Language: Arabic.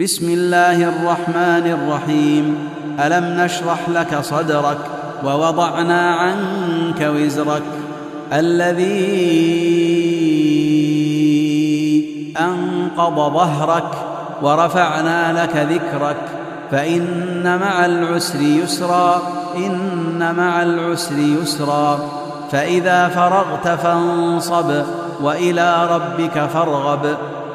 بسم الله الرحمن الرحيم. ألم نشرح لك صدرك ووضعنا عنك وزرك الذي أنقض ظهرك ورفعنا لك ذكرك فإن مع العسر يسرا إن مع العسر يسرا فإذا فرغت فانصب وإلى ربك فارغب